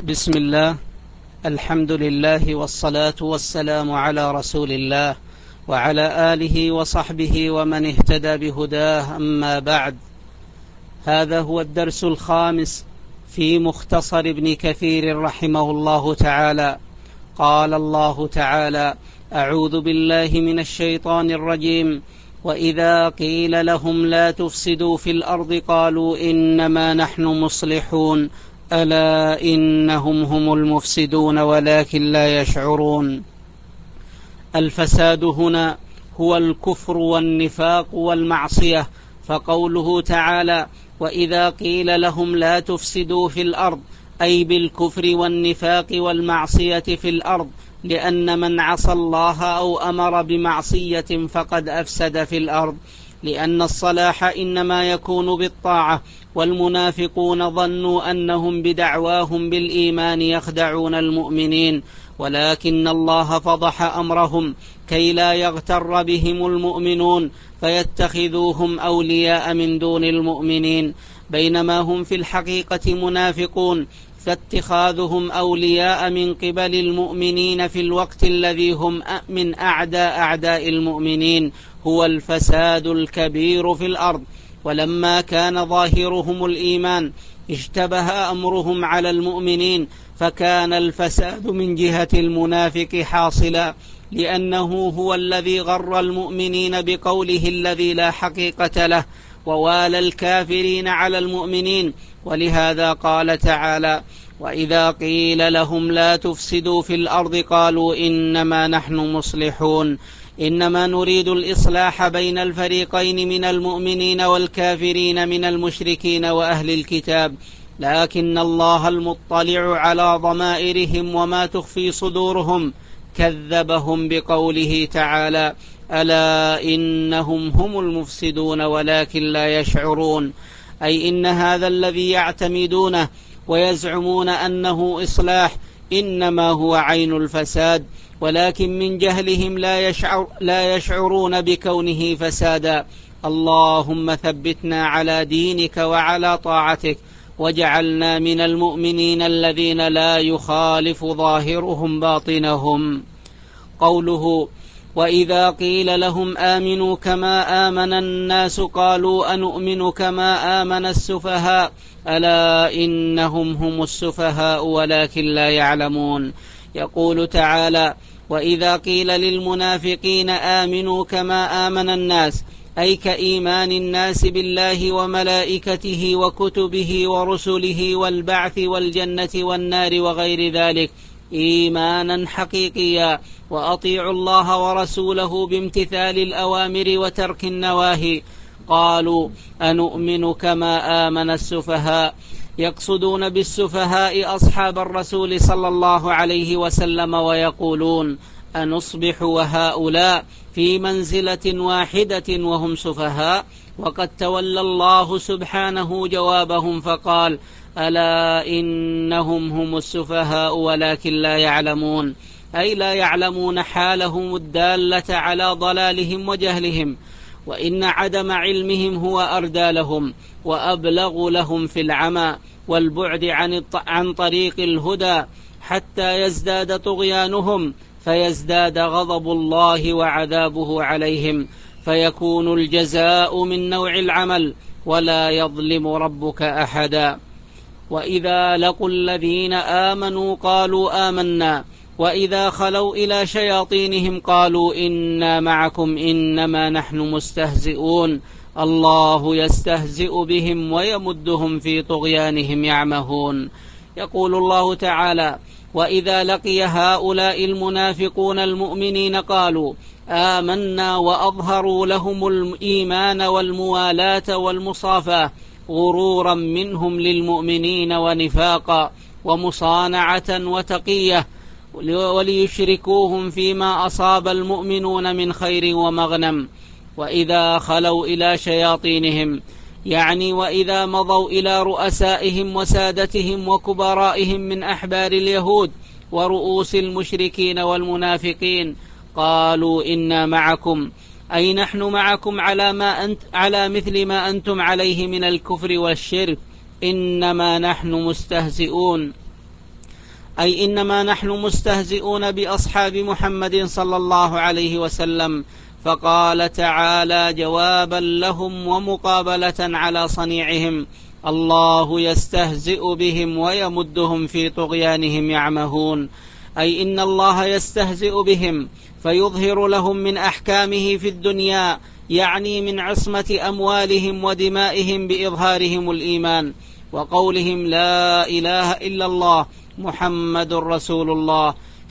بسم الله، الحمد لله والصلاة والسلام على رسول الله وعلى آله وصحبه ومن اهتدى بهداه، أما بعد. هذا هو الدرس الخامس في مختصر ابن كثير رحمه الله تعالى. قال الله تعالى: أعوذ بالله من الشيطان الرجيم. وإذا قيل لهم لا تفسدوا في الأرض قالوا إنما نحن مصلحون ألا إنهم هم المفسدون ولكن لا يشعرون. الفساد هنا هو الكفر والنفاق والمعصية، فقوله تعالى: وإذا قيل لهم لا تفسدوا في الأرض، أي بالكفر والنفاق والمعصية في الأرض، لأن من عصى الله أو أمر بمعصية فقد أفسد في الأرض، لأن الصلاح إنما يكون بالطاعة، والمنافقون ظنوا أنهم بدعواهم بالإيمان يخدعون المؤمنين، ولكن الله فضح أمرهم كي لا يغتر بهم المؤمنون فيتخذوهم أولياء من دون المؤمنين، بينما هم في الحقيقة منافقون، فاتخاذهم أولياء من قبل المؤمنين في الوقت الذي هم من أعداء المؤمنين هو الفساد الكبير في الأرض. ولما كان ظاهرهم الإيمان اشتبه أمرهم على المؤمنين، فكان الفساد من جهة المنافق حاصلا، لأنه هو الذي غر المؤمنين بقوله الذي لا حقيقة له، ووالى الكافرين على المؤمنين. ولهذا قال تعالى: وإذا قيل لهم لا تفسدوا في الأرض قالوا إنما نحن مصلحون. إنما نريد الإصلاح بين الفريقين من المؤمنين والكافرين من المشركين وأهل الكتاب، لكن الله المطلع على ضمائرهم وما تخفي صدورهم كذبهم بقوله تعالى: ألا إنهم هم المفسدون ولكن لا يشعرون. أي إن هذا الذي يعتمدونه ويزعمون أنه إصلاح إنما هو عين الفساد، ولكن من جهلهم لا يشعرون بكونه فسادا. اللهم ثبتنا على دينك وعلى طاعتك، واجعلنا من المؤمنين الذين لا يخالف ظاهرهم باطنهم. قوله: وإذا قيل لهم آمنوا كما آمن الناس قالوا أنؤمن كما آمن السفهاء ألا إنهم هم السفهاء ولكن لا يعلمون. يقول تعالى: وإذا قيل للمنافقين آمنوا كما آمن الناس، أي كإيمان الناس بالله وملائكته وكتبه ورسله والبعث والجنة والنار وغير ذلك إيمانا حقيقيا، وأطيعوا الله ورسوله بامتثال الأوامر وترك النواهي، قالوا أنؤمن كما آمن السفهاء. يقصدون بالسفهاء أصحاب الرسول صلى الله عليه وسلم، ويقولون أنصبح وهؤلاء في منزلة واحدة وهم سفهاء، وقد تولى الله سبحانه جوابهم فقال: ألا إنهم هم السفهاء ولكن لا يعلمون، أي لا يعلمون حالهم الدالة على ضلالهم وجهلهم، وإن عدم علمهم هو أردى لهم وأبلغ لهم في العمى والبعد عن طريق الهدى، حتى يزداد طغيانهم فيزداد غضب الله وعذابه عليهم، فيكون الجزاء من نوع العمل، ولا يظلم ربك أحدا. وإذا لقوا الذين آمنوا قالوا آمنا، وإذا خلوا إلى شياطينهم قالوا إنا معكم إنما نحن مستهزئون الله يستهزئ بهم ويمدهم في طغيانهم يعمهون. يقول الله تعالى: وإذا لقي هؤلاء المنافقون المؤمنين قالوا آمنا، وأظهروا لهم الإيمان والموالاة والمصافاة غرورا منهم للمؤمنين ونفاقا ومصانعة وتقية، وليشركوهم فيما أصاب المؤمنون من خير ومغنم. وإذا خلوا إلى شياطينهم، يعني وإذا مضوا إلى رؤسائهم وسادتهم وكبرائهم من أحبار اليهود ورؤوس المشركين والمنافقين، قالوا إنا معكم، أي نحن معكم على مثل ما أنتم عليه من الكفر والشرك، إنما نحن مستهزئون. أي إنما نحن مستهزئون بأصحاب محمد صلى الله عليه وسلم. فقال تعالى جوابا لهم ومقابلة على صنيعهم: الله يستهزئ بهم ويمدهم في طغيانهم يعمهون. أي إن الله يستهزئ بهم فيظهر لهم من أحكامه في الدنيا، يعني من عصمة أموالهم ودمائهم بإظهارهم الإيمان وقولهم لا إله إلا الله محمد رسول الله،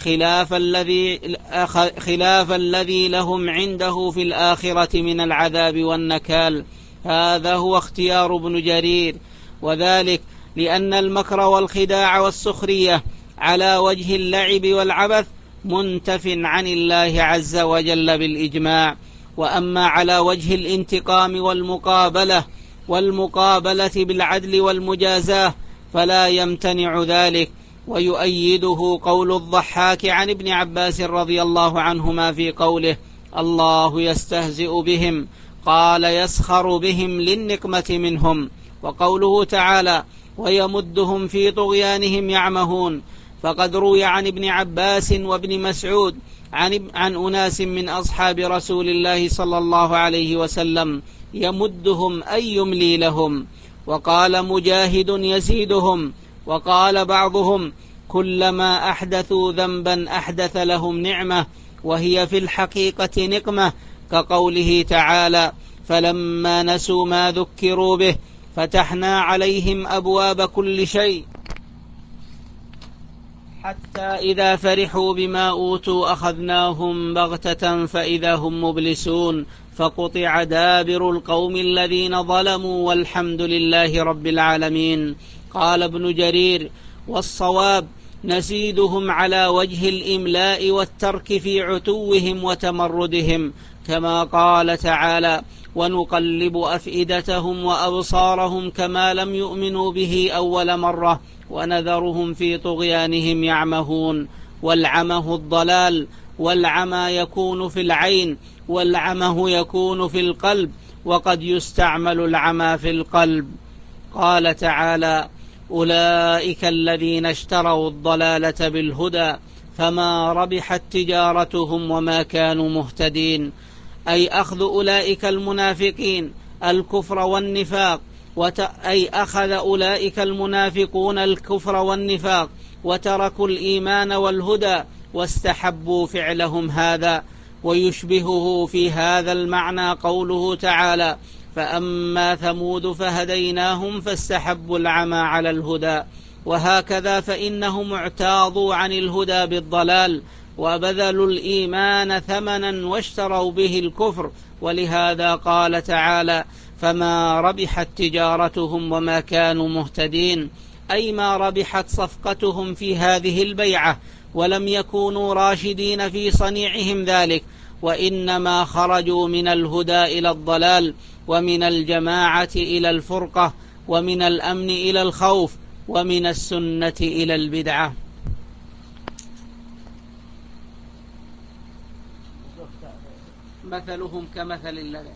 خلاف الذي لهم عنده في الآخرة من العذاب والنكال. هذا هو اختيار ابن جرير، وذلك لأن المكر والخداع والسخرية على وجه اللعب والعبث منتف عن الله عز وجل بالإجماع. وأما على وجه الانتقام والمقابلة بالعدل والمجازاة فلا يمتنع ذلك. ويؤيده قول الضحاك عن ابن عباس رضي الله عنهما في قوله: الله يستهزئ بهم، قال يسخر بهم للنقمة منهم. وقوله تعالى: ويمدهم في طغيانهم يعمهون، فقد روي عن ابن عباس وابن مسعود عن أناس من أصحاب رسول الله صلى الله عليه وسلم: يمدهم أي يملي لهم. وقال مجاهد: يزيدهم. وقال بعضهم: كلما أحدثوا ذنبا أحدث لهم نعمة، وهي في الحقيقة نقمة، كقوله تعالى: فلما نسوا ما ذكروا به فتحنا عليهم أبواب كل شيء حتى إذا فرحوا بما أوتوا أخذناهم بغتة فإذا هم مبلسون، فقطع دابر القوم الذين ظلموا والحمد لله رب العالمين. قال ابن جرير: والصواب نزيدهم على وجه الإملاء والترك في عتوهم وتمردهم، كما قال تعالى: ونقلب أفئدتهم وأبصارهم كما لم يؤمنوا به أول مرة ونذرهم في طغيانهم يعمهون. والعمه الضلال، والعمى يكون في العين، والعمه يكون في القلب، وقد يستعمل العمى في القلب. قال تعالى: أولئك الذين اشتروا الضلالة بالهدى فما ربحت تجارتهم وما كانوا مهتدين. أي أخذ أولئك المنافقين الكفر والنفاق أخذ أولئك المنافقون الكفر والنفاق وتركوا الإيمان والهدى واستحبوا فعلهم هذا. ويشبهه في هذا المعنى قوله تعالى: فأما ثمود فهديناهم فاستحبوا العمى على الهدى. وهكذا فإنهم اعتاضوا عن الهدى بالضلال وبذلوا الإيمان ثمنا واشتروا به الكفر، ولهذا قال تعالى: فما ربحت تجارتهم وما كانوا مهتدين، أي ما ربحت صفقتهم في هذه البيعة، ولم يكونوا راشدين في صنيعهم ذلك، وإنما خرجوا من الهدى إلى الضلال، ومن الجماعة إلى الفرقة، ومن الأمن إلى الخوف، ومن السنة إلى البدعة. مثلهم كمثل الذي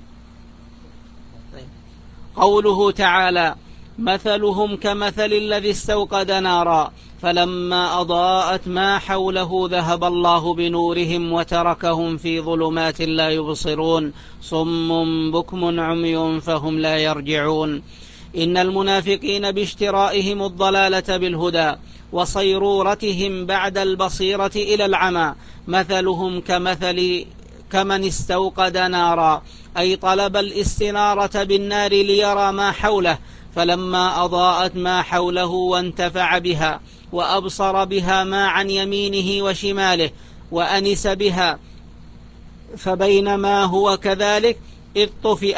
قوله تعالى: مثلهم كمثل الذي استوقد نارا فلما أضاءت ما حوله ذهب الله بنورهم وتركهم في ظلمات لا يبصرون، صم بكم عمي فهم لا يرجعون. إن المنافقين باشترائهم الضلالة بالهدى وصيرورتهم بعد البصيرة إلى العمى مثلهم كمن استوقد نارا، أي طلب الاستنارة بالنار ليرى ما حوله، فلما أضاءت ما حوله وانتفع بها وأبصر بها ما عن يمينه وشماله وأنس بها، فبينما هو كذلك إذ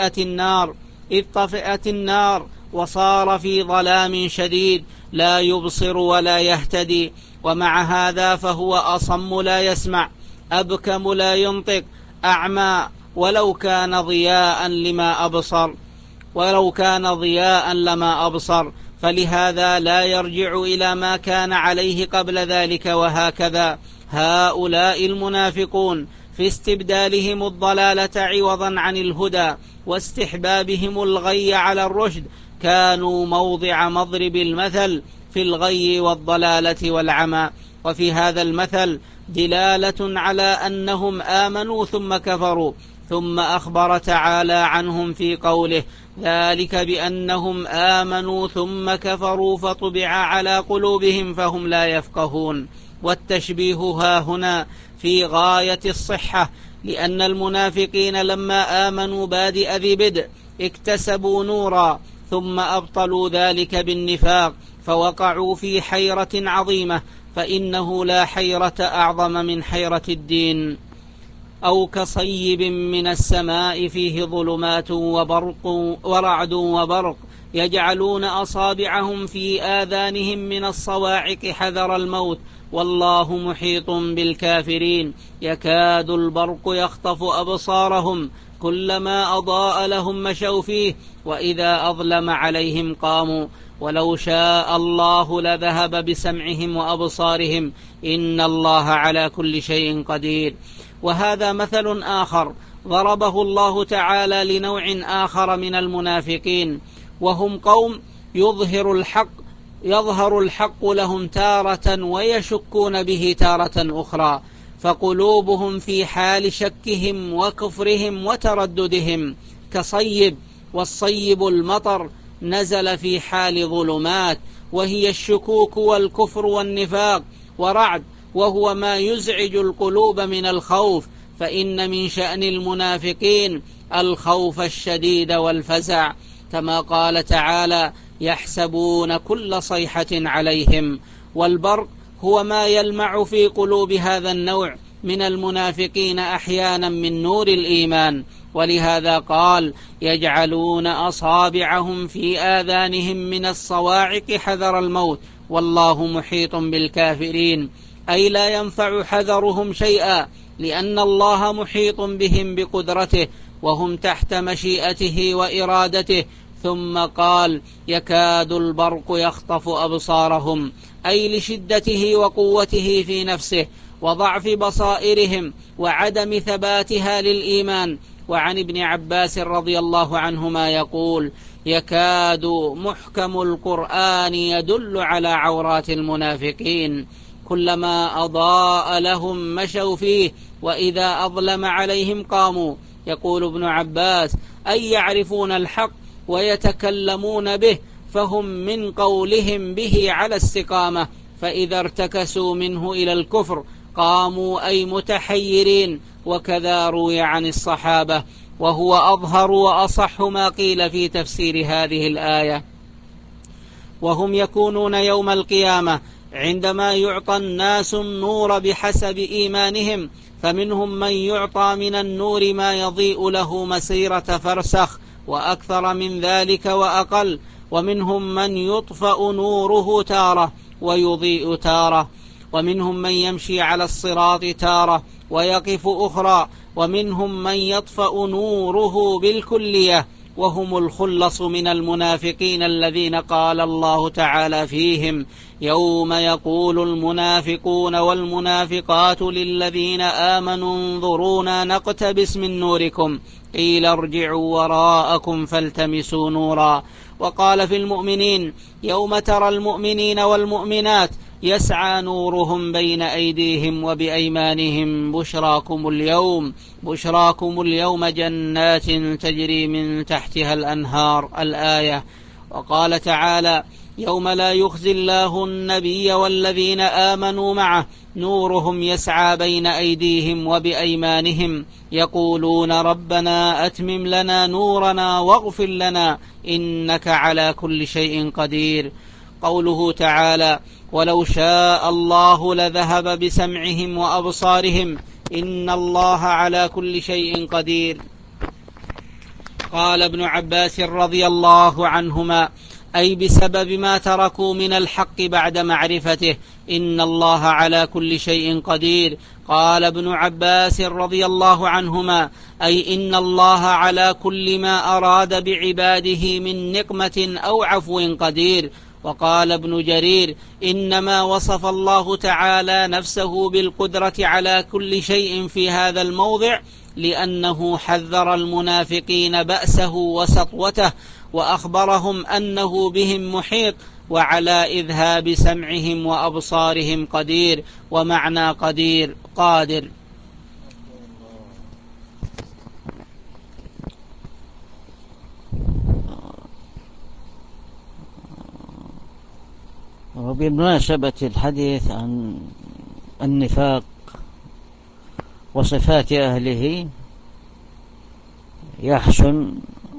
طفئت النار وصار في ظلام شديد لا يبصر ولا يهتدي، ومع هذا فهو أصم لا يسمع، أبكم لا ينطق، أعمى ولو كان ضياء لما أبصر، فلهذا لا يرجع إلى ما كان عليه قبل ذلك. وهكذا هؤلاء المنافقون في استبدالهم الضلالة عوضا عن الهدى واستحبابهم الغي على الرشد كانوا موضع مضرب المثل في الغي والضلالة والعمى، وفي هذا المثل دلالة على أنهم آمنوا ثم كفروا، ثم أخبر تعالى عنهم في قوله: ذلك بأنهم آمنوا ثم كفروا فطبع على قلوبهم فهم لا يفقهون. والتشبيه هاهنا في غاية الصحة، لأن المنافقين لما آمنوا بادئ ذي بدء اكتسبوا نورا، ثم أبطلوا ذلك بالنفاق فوقعوا في حيرة عظيمة، فإنه لا حيرة أعظم من حيرة الدين. أو كصيب من السماء فيه ظلمات ورعد وبرق يجعلون أصابعهم في آذانهم من الصواعق حذر الموت والله محيط بالكافرين، يكاد البرق يخطف أبصارهم كلما أضاء لهم مشوا فيه وإذا أظلم عليهم قاموا ولو شاء الله لذهب بسمعهم وأبصارهم إن الله على كل شيء قدير. وهذا مثل آخر ضربه الله تعالى لنوع آخر من المنافقين، وهم قوم يظهر الحق لهم تارة ويشكون به تارة أخرى، فقلوبهم في حال شكهم وكفرهم وترددهم كصيب، والصيب المطر نزل في حال ظلمات وهي الشكوك والكفر والنفاق، ورعد وهو ما يزعج القلوب من الخوف، فإن من شأن المنافقين الخوف الشديد والفزع، كما قال تعالى: يحسبون كل صيحة عليهم. والبرق هو ما يلمع في قلوب هذا النوع من المنافقين أحيانا من نور الإيمان، ولهذا قال: يجعلون أصابعهم في آذانهم من الصواعق حذر الموت والله محيط بالكافرين، أي لا ينفع حذرهم شيئا، لأن الله محيط بهم بقدرته وهم تحت مشيئته وإرادته. ثم قال: يكاد البرق يخطف أبصارهم، أي لشدته وقوته في نفسه وضعف بصائرهم وعدم ثباتها للإيمان. وعن ابن عباس رضي الله عنهما يقول: يكاد محكم القرآن يدل على عورات المنافقين، كلما أضاء لهم مشوا فيه وإذا أظلم عليهم قاموا. يقول ابن عباس: أي يعرفون الحق ويتكلمون به، فهم من قولهم به على استقامة، فإذا ارتكسوا منه إلى الكفر قاموا أي متحيرين. وكذا روي عن الصحابة، وهو أظهر وأصح ما قيل في تفسير هذه الآية. وهم يكونون يوم القيامة عندما يعطى الناس النور بحسب إيمانهم، فمنهم من يعطى من النور ما يضيء له مسيرة فرسخ وأكثر من ذلك وأقل، ومنهم من يطفأ نوره تارة ويضيء تارة، ومنهم من يمشي على الصراط تارة ويقف أخرى، ومنهم من يطفأ نوره بالكلية، وهم الخلص من المنافقين الذين قال الله تعالى فيهم: يوم يقول المنافقون والمنافقات للذين آمنوا انظرونا نقتبس من نوركم قيل ارجعوا وراءكم فالتمسوا نورا. وقال في المؤمنين: يوم ترى المؤمنين والمؤمنات يسعى نورهم بين أيديهم وبأيمانهم بشراكم اليوم جنات تجري من تحتها الأنهار، الآية. وقال تعالى: يوم لا يخزي الله النبي والذين آمنوا معه نورهم يسعى بين أيديهم وبأيمانهم يقولون ربنا أتمم لنا نورنا واغفر لنا إنك على كل شيء قدير. قوله تعالى: ولو شاء الله لذهب بسمعهم وأبصارهم إن الله على كل شيء قدير. قال ابن عباس رضي الله عنهما: أي بسبب ما تركوا من الحق بعد معرفته إن الله على كل شيء قدير. قال ابن عباس رضي الله عنهما: أي إن الله على كل ما أراد بعباده من نقمة أو عفو قدير. وقال ابن جرير: إنما وصف الله تعالى نفسه بالقدرة على كل شيء في هذا الموضع لأنه حذر المنافقين بأسه وسطوته، وأخبرهم أنه بهم محيط وعلى إذهاب سمعهم وأبصارهم قدير، ومعنى قدير قادر. وبمناسبة الحديث عن النفاق وصفات أهله، يحسن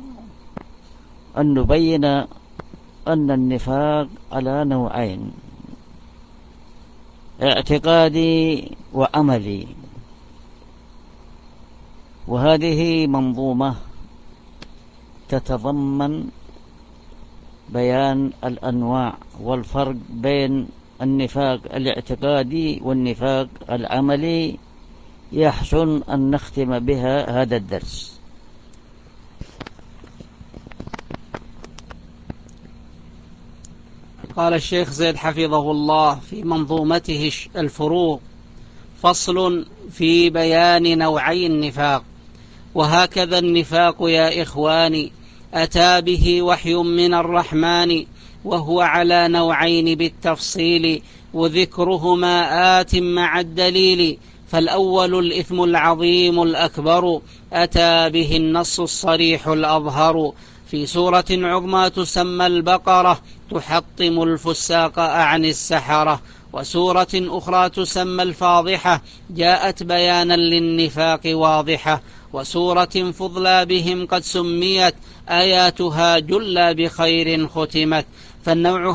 أن نبين أن النفاق على نوعين: اعتقادي وعملي. وهذه منظومة تتضمن بيان الأنواع والفرق بين النفاق الاعتقادي والنفاق العملي، يحسن أن نختم بها هذا الدرس. قال الشيخ زيد حفظه الله في منظومته الفروق: فصل في بيان نوعي النفاق. وهكذا النفاق يا إخواني أتى به وحي من الرحمن، وهو على نوعين بالتفصيل، وذكرهما آت مع الدليل. فالأول الإثم العظيم الأكبر، أتى به النص الصريح الأظهر، في سورة عظمى تسمى البقرة، تحطم الفساق عن السحرة. وسورة أخرى تسمى الفاضحة، جاءت بيانا للنفاق واضحة. وسورة فضلى بهم قد سميت، آياتها جل بخير ختمت. فالنوع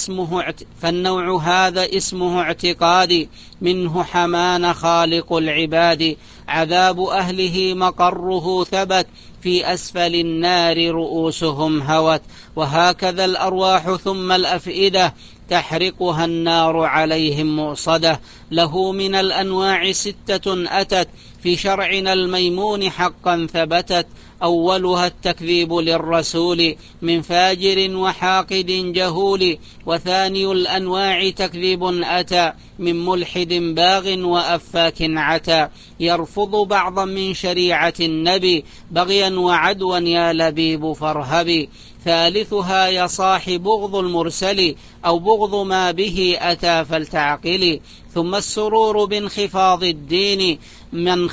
هذا اسمه اعتقادي، منه حمان خالق العباد، عذاب أهله مقره ثبت، في أسفل النار رؤوسهم هوت. وهكذا الأرواح ثم الأفئدة، تحرقها النار عليهم مؤصدة. له من الأنواع 6 أتت، في شرعنا الميمون حقا ثبتت. أولها التكذيب للرسول، من فاجر وحاقد جهول. وثاني الأنواع تكذيب أتى، من ملحد باغ وأفاك عتى، يرفض بعضا من شريعة النبي، بغيا وعدوا يا لبيب فارهبي. ثالثها يا صاح بغض المرسل، أو بغض ما به أتى فلتعقلي. ثم السرور بانخفاض الدين، من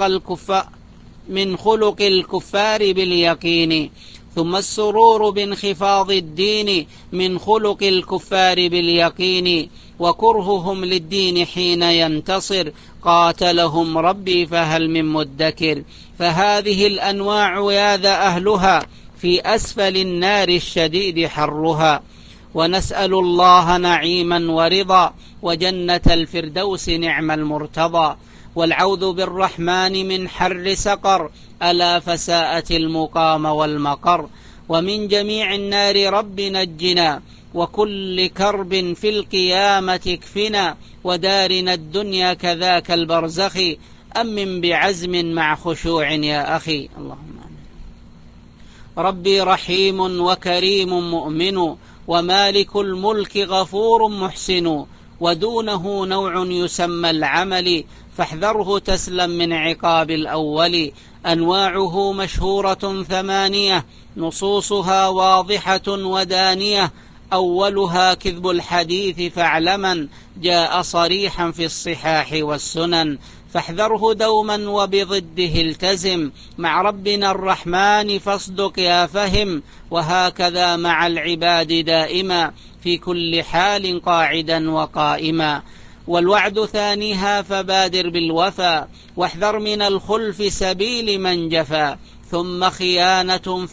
خلق الكفار باليقين. ثم السرور بانخفاض الدين، من خلق الكفار باليقين. وكرههم للدين حين ينتصر، قاتلهم ربي فهل من مدكر. فهذه الأنواع يا ذا أهلها، في أسفل النار الشديد حرها. ونسأل الله نعيما ورضا، وجنة الفردوس نعم المرتضى. والعوذ بالرحمن من حر سقر، ألا فساءت المقام والمقر. ومن جميع النار رب نجنا، وكل كرب في القيامة اكفنا. ودارنا الدنيا كذاك البرزخ، أمن بعزم مع خشوع يا أخي. اللهم آمين. ربي رحيم وكريم مؤمن، ومالك الملك غفور محسن. ودونه نوع يسمى العمل، فاحذره تسلم من عقاب الأول. أنواعه مشهورة 8، نصوصها واضحة ودانية. أولها كذب الحديث، فاعلما جاء صريحا في الصحاح والسنن، فاحذره دوما وبضده التزم. مع ربنا الرحمن فاصدق يا فهم، وهكذا مع العباد دائما، في كل حال قاعدا وقائما. والوعد ثانيها، فبادر بالوفا، واحذر من الخلف سبيل من جفا. ثم خيانة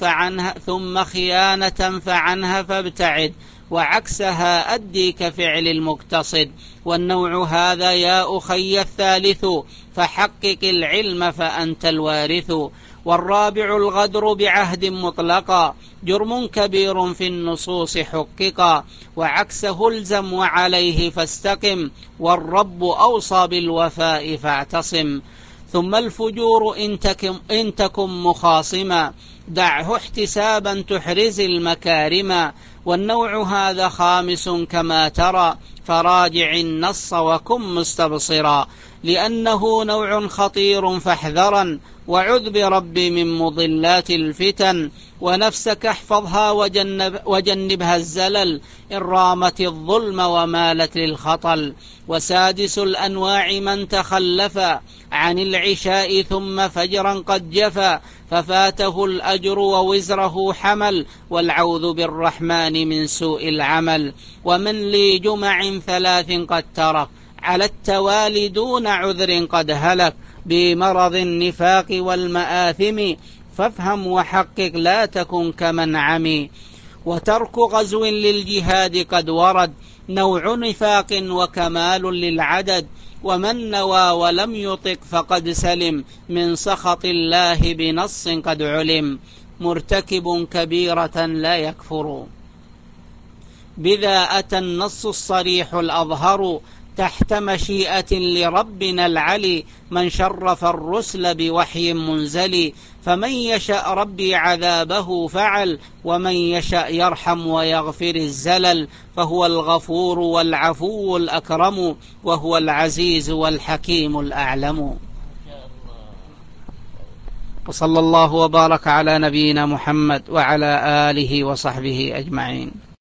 فعنها فابتعد، وعكسها أدي كفعل المقتصد. والنوع هذا يا أخي الثالث، فحقق العلم فأنت الوارث. والرابع الغدر بعهد مطلقا، جرم كبير في النصوص حققا. وعكسه الزم وعليه فاستقم، والرب أوصى بالوفاء فاعتصم. ثم الفجور إن تكن مخاصما، دعه احتسابا تحرز المكارما. والنوع هذا خامس كما ترى، فراجع النص وكن مستبصرا. لأنه نوع خطير فاحذرا، وعذ بربي من مضلات الفتن، ونفسك احفظها وجنبها الزلل، إن رامت الظلم ومالت للخطل. وسادس الأنواع من تخلف عن العشاء ثم فجرا قد جفا، ففاته الأجر ووزره حمل، والعوذ بالرحمن من سوء العمل. ومن لي جمع 3 قد ترك على التوالي دون عذر قد هلك، بمرض النفاق والمآثم، فافهم وحقق لا تكن كمن عمي. وترك غزو للجهاد قد ورد، نوع نفاق وكمال للعدد، ومن نوى ولم يطق فقد سلم، من سخط الله بنص قد علم، مرتكب كبيرة لا يكفر. بذا أتى النص الصريح الأظهر، تحت مشيئة لربنا العلي، من شرف الرسل بوحي منزل، فمن يشأ ربي عذابه فعل، ومن يشأ يرحم ويغفر الزلل، فهو الغفور والعفو الأكرم، وهو العزيز والحكيم الأعلم. وصلى الله وبارك على نبينا محمد وعلى آله وصحبه أجمعين.